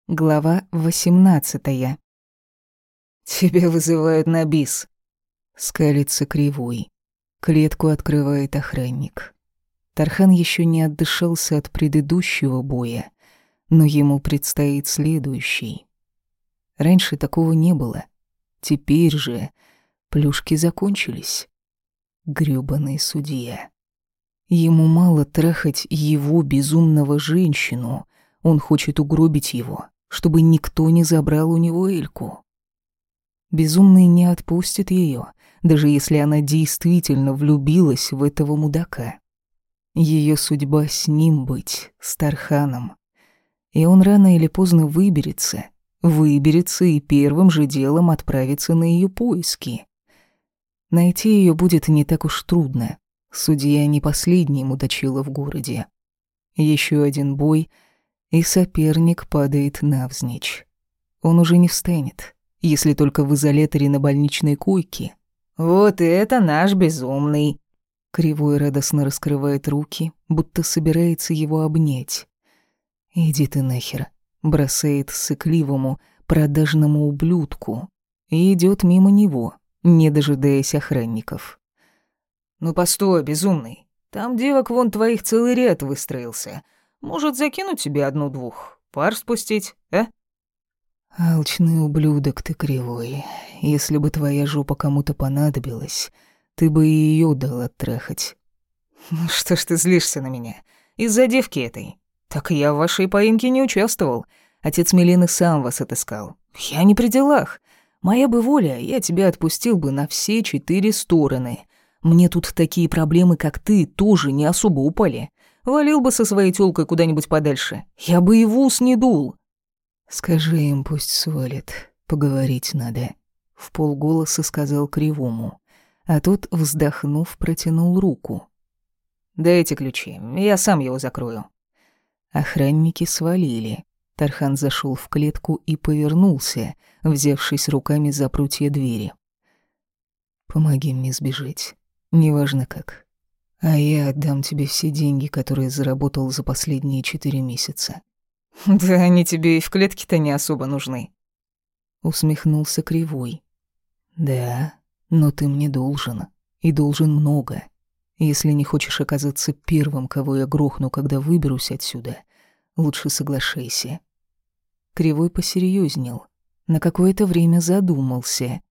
Глава 18. «Тебя вызывают на бис», — скалится Кривой. Клетку открывает охранник. Тархан еще не отдышался от предыдущего боя, но ему предстоит следующий. Раньше такого не было. Теперь же плюшки закончились. Грёбаный судья. Ему мало трахать его безумного женщину. Он хочет угробить его, чтобы никто не забрал у него Эльку. Безумный не отпустит ее, даже если она действительно влюбилась в этого мудака. Ее судьба с ним быть, с Тарханом. И он рано или поздно выберется и первым же делом отправится на ее поиски. Найти ее будет не так уж трудно. Судья не последний мудачила в городе. Еще один бой, и соперник падает навзничь. Он уже не встанет, если только в изоляторе на больничной койке. «Вот это наш безумный!» Кривой радостно раскрывает руки, будто собирается его обнять. «Иди ты нахер», — бросает сыкливому, продажному ублюдку и идет мимо него, не дожидаясь охранников. «Ну постой, безумный, там девок вон твоих целый ряд выстроился. Может, закинуть тебе одну-двух, пар спустить, а?» «Алчный ублюдок ты, Кривой. Если бы твоя жопа кому-то понадобилась, ты бы и её дал оттрахать». «Ну что ж ты злишься на меня? Из-за девки этой? Так я в вашей поимке не участвовал. Отец Милины сам вас отыскал. Я не при делах. Моя бы воля, я тебя отпустил бы на все 4 стороны. Мне тут такие проблемы, как ты, тоже не особо упали. Валил бы со своей тёлкой куда-нибудь подальше. Я бы и в ус не дул». «Скажи им, пусть свалит. Поговорить надо», — вполголоса сказал Кривому, а тот, вздохнув, протянул руку. «Дайте ключи, я сам его закрою». Охранники свалили. Тархан зашел в клетку и повернулся, взявшись руками за прутья двери. «Помоги мне сбежать. Неважно как. А я отдам тебе все деньги, которые заработал за последние 4 месяца». «Да они тебе и в клетке-то не особо нужны», — усмехнулся Кривой. «Да, но ты мне должен. И должен много. Если не хочешь оказаться первым, кого я грохну, когда выберусь отсюда, лучше соглашайся». Кривой посерьезнел. На какое-то время задумался.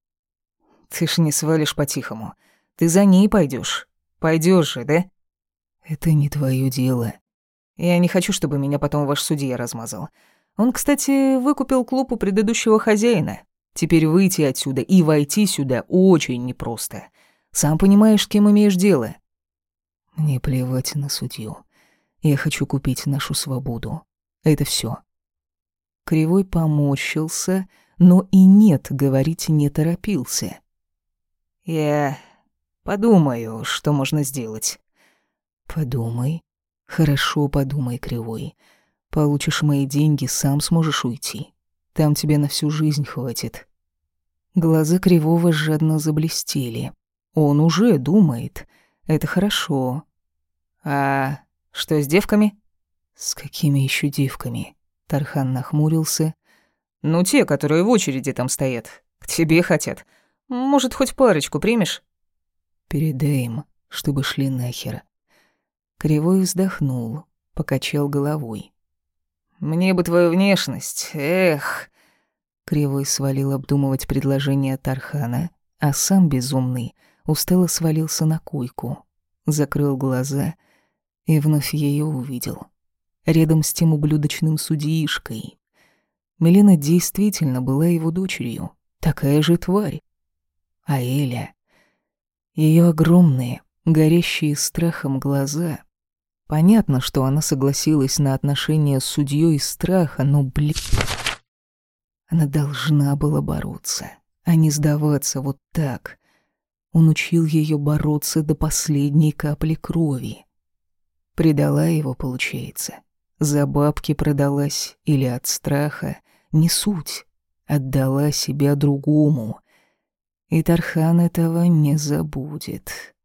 «Ты ж не свалишь по-тихому. Ты за ней пойдёшь. Пойдёшь же, да?» «Это не твоё дело». «Я не хочу, чтобы меня потом ваш судья размазал. Он, кстати, выкупил клуб у предыдущего хозяина. Теперь выйти отсюда и войти сюда очень непросто. Сам понимаешь, с кем имеешь дело». «Мне плевать на судью. Я хочу купить нашу свободу. Это всё». Кривой поморщился, но и «нет» говорить не торопился. «Я подумаю, что можно сделать». «Подумай. Хорошо подумай, Кривой. Получишь мои деньги, сам сможешь уйти. Там тебе на всю жизнь хватит». Глаза Кривого жадно заблестели. Он уже думает. Это хорошо. «А что с девками?» «С какими еще девками?» Тархан нахмурился. «Ну, те, которые в очереди там стоят. К тебе хотят. Может, хоть парочку примешь?» «Передай им, чтобы шли нахер». Кривой вздохнул, покачал головой. «Мне бы твою внешность, эх!» Кривой свалил обдумывать предложение Тархана, а сам безумный устало свалился на койку, закрыл глаза и вновь ее увидел. Рядом с тем ублюдочным судьишкой. Милена действительно была его дочерью, такая же тварь. А Эля... Ее огромные, горящие страхом глаза. Понятно, что она согласилась на отношения с судьей из страха, но, блин... Она должна была бороться, а не сдаваться вот так. Он учил ее бороться до последней капли крови. Предала его, получается. За бабки продалась или от страха, не суть. Отдала себя другому. И Тархан этого не забудет.